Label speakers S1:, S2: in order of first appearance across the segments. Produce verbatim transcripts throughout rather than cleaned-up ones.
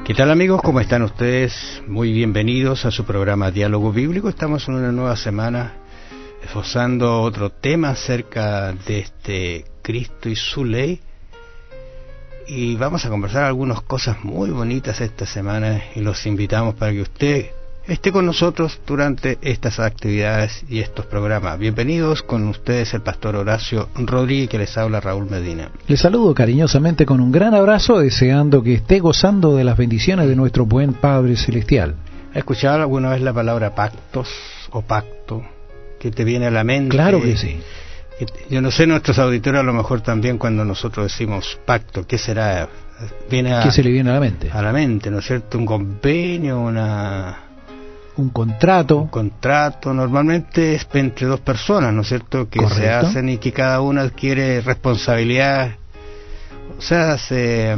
S1: ¿Qué tal, amigos? ¿Cómo están ustedes? Muy bienvenidos a su programa Diálogo Bíblico. Estamos en una nueva semana esbozando otro tema acerca de este Cristo y su ley, y vamos a conversar algunas cosas muy bonitas esta semana, y los invitamos para que usted esté con nosotros durante estas actividades y estos programas. Bienvenidos, con ustedes el pastor Horacio Rodríguez, que les habla Raúl Medina.
S2: Les saludo cariñosamente con un gran abrazo, deseando que esté gozando de las bendiciones de nuestro buen Padre Celestial.
S1: ¿Has escuchado alguna vez la palabra pactos o pacto? ¿Qué te viene a la mente?
S2: Claro que sí.
S1: Yo no sé, nuestros auditores a lo mejor también, cuando nosotros decimos pacto, ¿qué será? Viene a,
S2: ¿Qué se le viene a la mente?
S1: A la mente, ¿no es cierto? Un convenio, una...
S2: Un contrato.
S1: Un contrato, normalmente es entre dos personas, ¿no es cierto? Que Correcto. Se hacen y que cada una adquiere responsabilidad. O sea, se...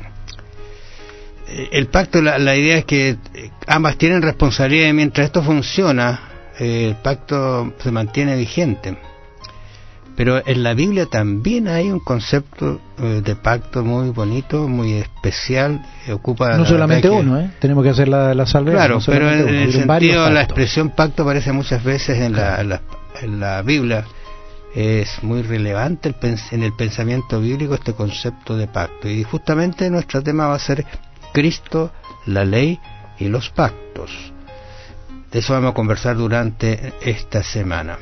S1: El pacto, la, la idea es que ambas tienen responsabilidad, y mientras esto funciona, el pacto se mantiene vigente. Pero en la Biblia también hay un concepto eh, de pacto muy bonito, muy especial. Eh, ocupa
S2: no solamente uno, ¿eh? Tenemos que hacer la, la salvedad.
S1: Claro,
S2: no
S1: pero en, en el sentido, la expresión pacto aparece muchas veces en, claro. la, en, la, en la Biblia. Es muy relevante el, en el pensamiento bíblico este concepto de pacto. Y justamente nuestro tema va a ser Cristo, la ley y los pactos. De eso vamos a conversar durante esta semana.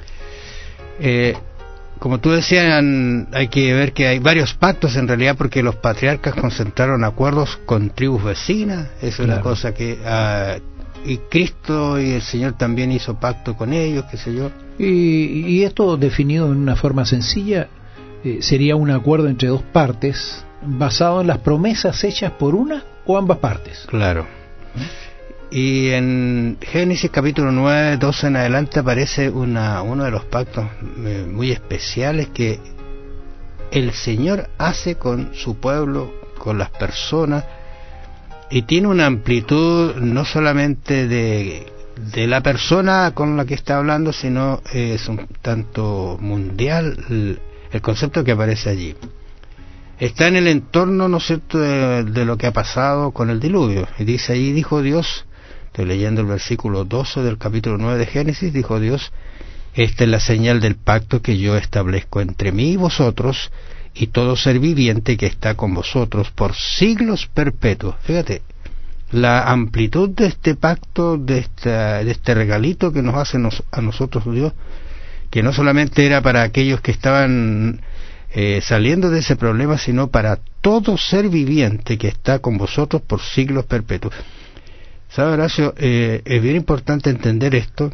S1: Eh, Como tú decías, hay que ver que hay varios pactos en realidad, porque los patriarcas concentraron acuerdos con tribus vecinas. Eso es claro. Una cosa que... Uh, y Cristo y el Señor también hizo pacto con ellos, qué sé yo.
S2: Y, y esto, definido en una forma sencilla, eh, sería un acuerdo entre dos partes basado en las promesas hechas por una o ambas partes.
S1: Claro. ¿Eh? Y en Génesis capítulo nueve, doce en adelante aparece una, uno de los pactos eh, muy especiales que el Señor hace con su pueblo, con las personas, y tiene una amplitud no solamente de, de la persona con la que está hablando, sino eh, es un tanto mundial el, el concepto que aparece allí. Está en el entorno, ¿no es cierto?, de, de lo que ha pasado con el diluvio. Y dice ahí, dijo Dios... Estoy leyendo el versículo doce del capítulo nueve de Génesis. Dijo Dios: esta es la señal del pacto que yo establezco entre mí y vosotros y todo ser viviente que está con vosotros por siglos perpetuos. Fíjate la amplitud de este pacto, de, esta, de este regalito que nos hace nos, a nosotros Dios, que no solamente era para aquellos que estaban eh, saliendo de ese problema, sino para todo ser viviente que está con vosotros por siglos perpetuos. ¿Sabe, Horacio? Eh, es bien importante entender esto,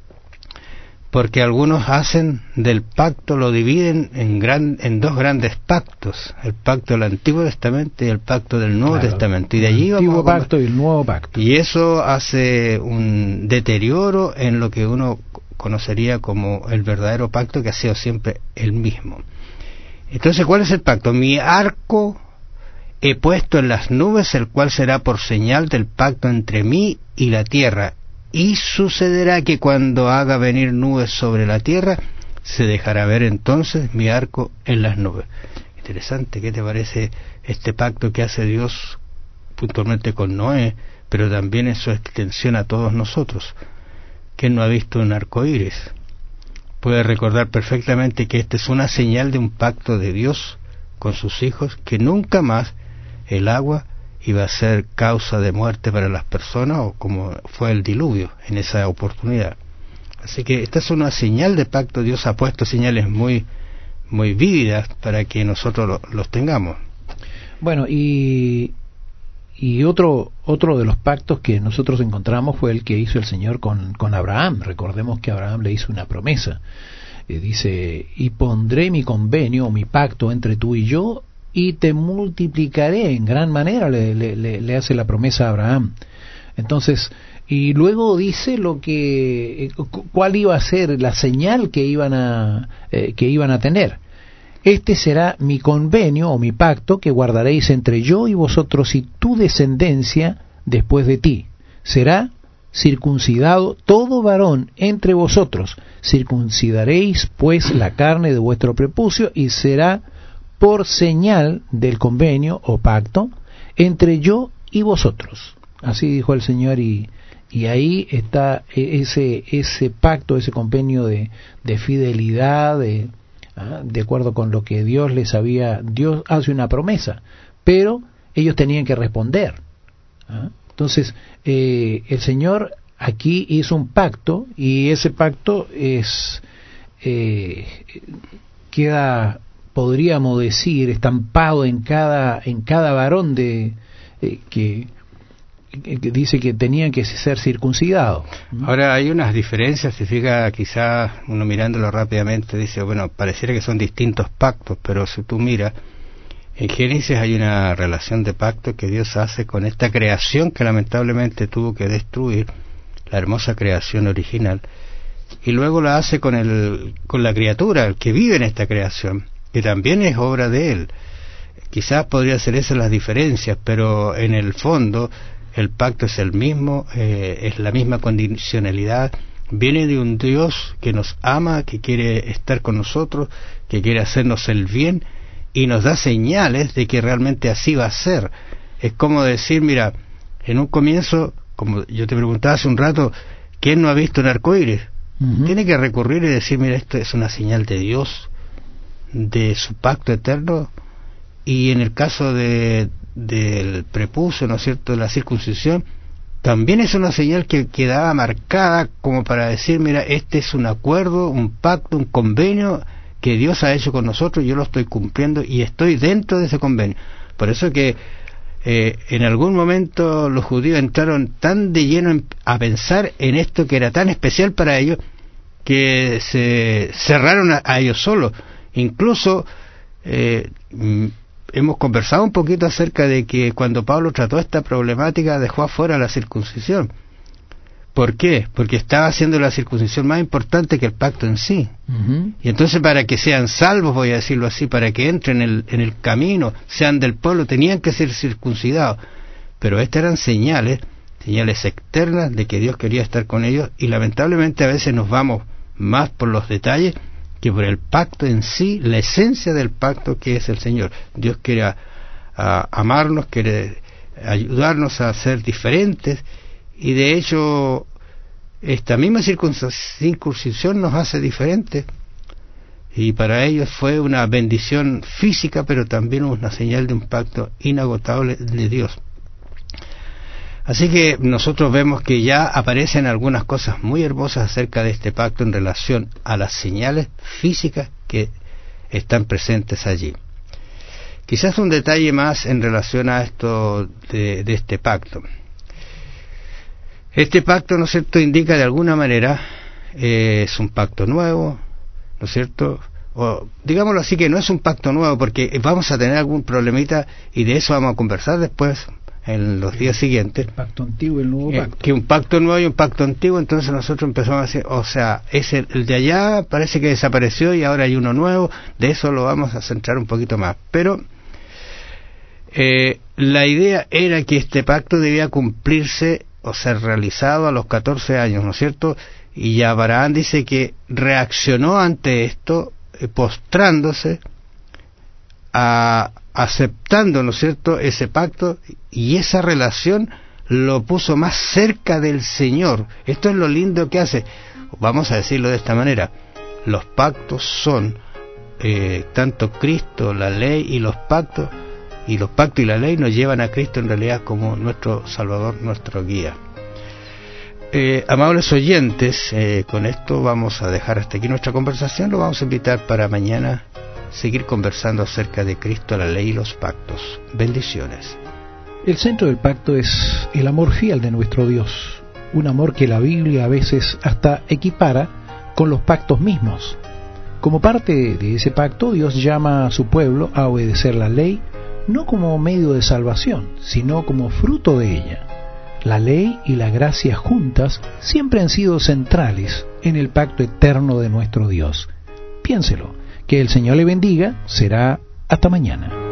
S1: porque algunos hacen del pacto, lo dividen en, gran, en dos grandes pactos: el pacto del Antiguo Testamento y el pacto del Nuevo claro, Testamento. Y de allí
S2: el Antiguo vamos a... pacto y el Nuevo Pacto.
S1: Y eso hace un deterioro en lo que uno conocería como el verdadero pacto, que ha sido siempre el mismo. Entonces, ¿cuál es el pacto? Mi arco he puesto en las nubes, el cual será por señal del pacto entre mí y la tierra. Y sucederá que cuando haga venir nubes sobre la tierra, se dejará ver entonces mi arco en las nubes. Interesante, ¿qué te parece este pacto que hace Dios puntualmente con Noé, pero también en su extensión a todos nosotros? ¿Quién no ha visto un arco iris? Puede recordar perfectamente que esta es una señal de un pacto de Dios con sus hijos, que nunca más el agua iba a ser causa de muerte para las personas, o como fue el diluvio en esa oportunidad. Así que esta es una señal de pacto. Dios ha puesto señales muy muy vívidas para que nosotros lo, los tengamos.
S2: Bueno, y y otro otro de los pactos que nosotros encontramos fue el que hizo el Señor con, con Abraham. Recordemos que Abraham le hizo una promesa. Eh, dice: y pondré mi convenio o mi pacto entre tú y yo, y te multiplicaré en gran manera, le, le, le hace la promesa a Abraham. Entonces, y luego dice lo que, cuál iba a ser la señal que iban a, eh, que iban a tener. Este será mi convenio o mi pacto que guardaréis entre yo y vosotros y tu descendencia después de ti. Será circuncidado todo varón entre vosotros. Circuncidaréis pues la carne de vuestro prepucio, y será por señal del convenio o pacto entre yo y vosotros. Así dijo el Señor, y, y ahí está ese ese pacto, ese convenio de, de fidelidad, de, ¿ah? de acuerdo con lo que Dios les había. Dios hace una promesa, pero ellos tenían que responder. ¿Ah? Entonces, eh, el Señor aquí hizo un pacto, y ese pacto es eh, queda, podríamos decir, estampado en cada en cada varón de eh, que, que dice que tenían que ser circuncidados.
S1: Ahora hay unas diferencias, se fija, quizás uno mirándolo rápidamente dice, bueno, pareciera que son distintos pactos, pero si tú miras, en Génesis hay una relación de pacto que Dios hace con esta creación que lamentablemente tuvo que destruir, la hermosa creación original, y luego la hace con el con la criatura, el que vive en esta creación, que también es obra de Él. Quizás podría ser esas las diferencias, pero en el fondo el pacto es el mismo, eh, es la misma condicionalidad, viene de un Dios que nos ama, que quiere estar con nosotros, que quiere hacernos el bien, y nos da señales de que realmente así va a ser. Es como decir, mira, en un comienzo, como yo te preguntaba hace un rato, ¿quién no ha visto un arco iris? Uh-huh. Tiene que recurrir y decir, mira, esto es una señal de Dios, de su pacto eterno. Y en el caso de del prepucio, ¿no es cierto?, de la circuncisión, también es una señal que quedaba marcada como para decir, mira, este es un acuerdo, un pacto, un convenio que Dios ha hecho con nosotros, yo lo estoy cumpliendo y estoy dentro de ese convenio. Por eso que eh, en algún momento los judíos entraron tan de lleno en, a pensar en esto que era tan especial para ellos, que se cerraron a, a ellos solos. Incluso eh, hemos conversado un poquito acerca de que cuando Pablo trató esta problemática dejó afuera la circuncisión. ¿Por qué? Porque estaba haciendo la circuncisión más importante que el pacto en sí. Uh-huh. Y entonces, para que sean salvos, voy a decirlo así, para que entren en el, en el camino, sean del pueblo, tenían que ser circuncidados. Pero estas eran señales, señales externas de que Dios quería estar con ellos, y lamentablemente a veces nos vamos más por los detalles que por el pacto en sí, la esencia del pacto que es el Señor. Dios quiere a, a amarnos, quiere ayudarnos a ser diferentes, y de hecho esta misma circuncisión nos hace diferentes, y para ellos fue una bendición física, pero también una señal de un pacto inagotable de Dios. Así que nosotros vemos que ya aparecen algunas cosas muy hermosas acerca de este pacto en relación a las señales físicas que están presentes allí. Quizás un detalle más en relación a esto de, de este pacto. Este pacto, ¿no es cierto?, indica de alguna manera, eh, es un pacto nuevo, ¿no es cierto?, o digámoslo así, que no es un pacto nuevo, porque vamos a tener algún problemita, y de eso vamos a conversar después, en los días siguientes.
S2: El pacto antiguo y el nuevo pacto.
S1: Eh, que un pacto nuevo y un pacto antiguo. Entonces nosotros empezamos a decir, o sea, es el, el de allá parece que desapareció y ahora hay uno nuevo. De eso lo vamos a centrar un poquito más. Pero eh, la idea era que este pacto debía cumplirse o ser realizado a los catorce años, ¿no es cierto? Y ya Abraham dice que reaccionó ante esto, eh, postrándose, a, aceptando, ¿no es cierto?, ese pacto, y esa relación lo puso más cerca del Señor. Esto es lo lindo que hace. Vamos a decirlo de esta manera: los pactos son eh, tanto Cristo, la ley y los pactos, y los pactos y la ley nos llevan a Cristo en realidad como nuestro Salvador, nuestro guía. Eh, amables oyentes, eh, con esto vamos a dejar hasta aquí nuestra conversación. Lo vamos a invitar para mañana seguir conversando acerca de Cristo, la ley y los pactos. Bendiciones.
S2: El centro del pacto es el amor fiel de nuestro Dios, un amor que la Biblia a veces hasta equipara con los pactos mismos. Como parte de ese pacto, Dios llama a su pueblo a obedecer la ley, no como medio de salvación, sino como fruto de ella. La ley y la gracia juntas siempre han sido centrales en el pacto eterno de nuestro Dios. Piénselo. Que el Señor le bendiga. Será hasta mañana.